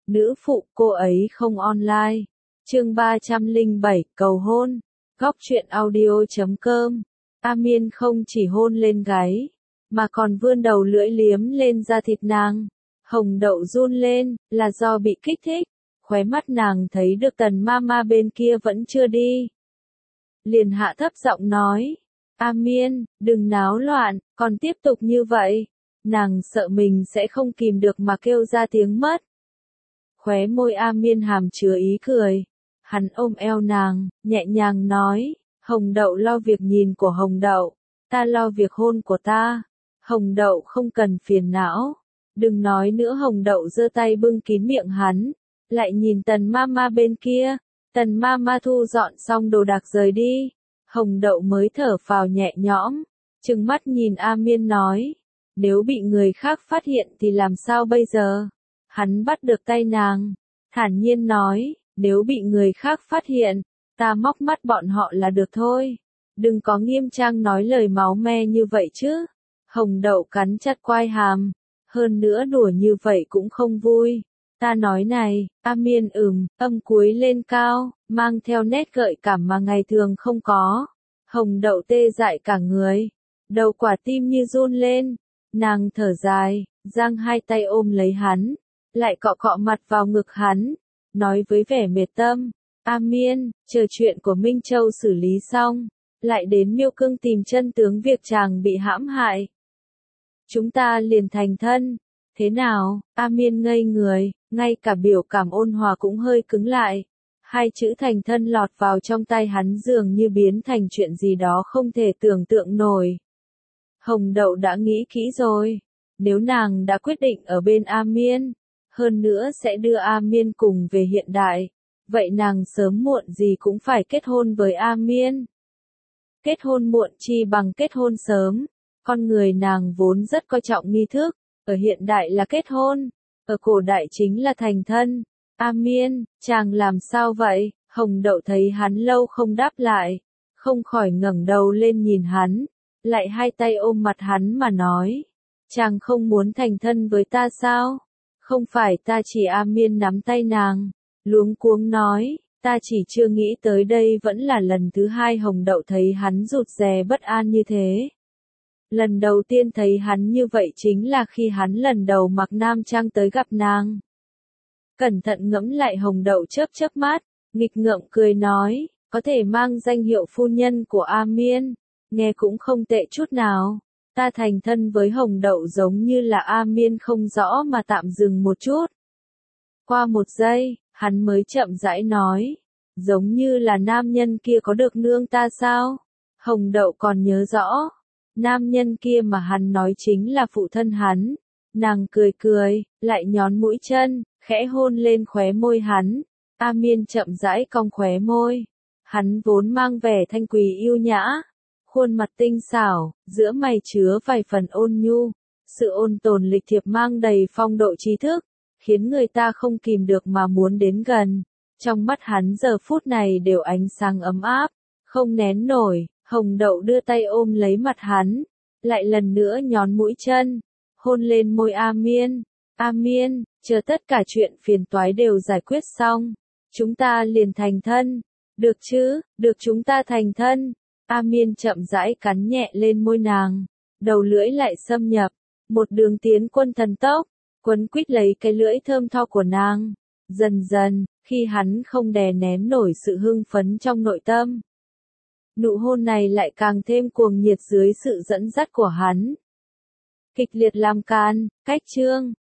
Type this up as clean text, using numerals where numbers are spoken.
Nữ phụ cô ấy không online. Chương 307 cầu hôn. Góc truyện audio.com. A Miên không chỉ hôn lên gáy, mà còn vươn đầu lưỡi liếm lên da thịt nàng. Hồng Đậu run lên, là do bị kích thích. Khóe mắt nàng thấy được Tần Mama bên kia vẫn chưa đi. Liền hạ thấp giọng nói, A Miên, đừng náo loạn, còn tiếp tục như vậy. Nàng sợ mình sẽ không kìm được mà kêu ra tiếng mất. Khóe môi A Miên hàm chứa ý cười. Hắn ôm eo nàng, nhẹ nhàng nói, Hồng Đậu lo việc nhìn của Hồng Đậu, ta lo việc hôn của ta. Hồng Đậu không cần phiền não. Đừng nói nữa. Hồng Đậu giơ tay bưng kín miệng hắn, lại nhìn Tần Mama bên kia. Tần Mama thu dọn xong đồ đạc rời đi. Hồng Đậu mới thở phào nhẹ nhõm, trừng mắt nhìn A Miên nói, nếu bị người khác phát hiện thì làm sao bây giờ? Hắn bắt được tay nàng, thản nhiên nói, nếu bị người khác phát hiện, ta móc mắt bọn họ là được thôi. Đừng có nghiêm trang nói lời máu me như vậy chứ. Hồng Đậu cắn chặt quai hàm, hơn nữa đùa như vậy cũng không vui. Ta nói này, A Miên âm cuối lên cao, mang theo nét gợi cảm mà ngày thường không có. Hồng Đậu tê dại cả người, đầu quả tim như run lên. Nàng thở dài, giang hai tay ôm lấy hắn, lại cọ cọ mặt vào ngực hắn, nói với vẻ mệt tâm, A Miên, chờ chuyện của Minh Châu xử lý xong, lại đến Miêu Cương tìm chân tướng việc chàng bị hãm hại. Chúng ta liền thành thân. Thế nào? A Miên ngây người, ngay cả biểu cảm ôn hòa cũng hơi cứng lại. Hai chữ thành thân lọt vào trong tay hắn dường như biến thành chuyện gì đó không thể tưởng tượng nổi. Hồng Đậu đã nghĩ kỹ rồi. Nếu nàng đã quyết định ở bên A Miên, hơn nữa sẽ đưa A Miên cùng về hiện đại, vậy nàng sớm muộn gì cũng phải kết hôn với A Miên. Kết hôn muộn chi bằng kết hôn sớm. Con người nàng vốn rất coi trọng nghi thức, ở hiện đại là kết hôn, ở cổ đại chính là thành thân. A Miên, chàng làm sao vậy? Hồng Đậu thấy hắn lâu không đáp lại, không khỏi ngẩng đầu lên nhìn hắn, lại hai tay ôm mặt hắn mà nói, chàng không muốn thành thân với ta sao? Không phải ta chỉ. A Miên nắm tay nàng, luống cuống nói, ta chỉ chưa nghĩ tới đây vẫn là lần thứ hai. Hồng Đậu thấy hắn rụt rè bất an như thế. Lần đầu tiên thấy hắn như vậy chính là khi hắn lần đầu mặc nam trang tới gặp nàng. Cẩn thận ngẫm lại. Hồng Đậu chớp chớp mắt, nghịch ngợm cười nói, có thể mang danh hiệu phu nhân của A Miên, nghe cũng không tệ chút nào. Ta thành thân với Hồng Đậu giống như là A Miên không rõ mà tạm dừng một chút. Qua một giây, hắn mới chậm rãi nói, giống như là nam nhân kia có được nương ta sao? Hồng Đậu còn nhớ rõ. Nam nhân kia mà hắn nói chính là phụ thân hắn. Nàng cười cười, lại nhón mũi chân, khẽ hôn lên khóe môi hắn. A Miên chậm rãi cong khóe môi. Hắn vốn mang vẻ thanh quý yêu nhã, khuôn mặt tinh xảo, giữa mày chứa vài phần ôn nhu. Sự ôn tồn lịch thiệp mang đầy phong độ trí thức, khiến người ta không kìm được mà muốn đến gần. Trong mắt hắn giờ phút này đều ánh sáng ấm áp, không nén nổi. Hồng Đậu đưa tay ôm lấy mặt hắn, lại lần nữa nhón mũi chân, hôn lên môi A Miên. A Miên, chờ tất cả chuyện phiền toái đều giải quyết xong, chúng ta liền thành thân. Được chứ, được, chúng ta thành thân. A Miên chậm rãi cắn nhẹ lên môi nàng, đầu lưỡi lại xâm nhập, một đường tiến quân thần tốc, quấn quýt lấy cái lưỡi thơm tho của nàng. Dần dần, khi hắn không đè nén nổi sự hưng phấn trong nội tâm, nụ hôn này lại càng thêm cuồng nhiệt dưới sự dẫn dắt của hắn. Kịch liệt làm can, cách chương.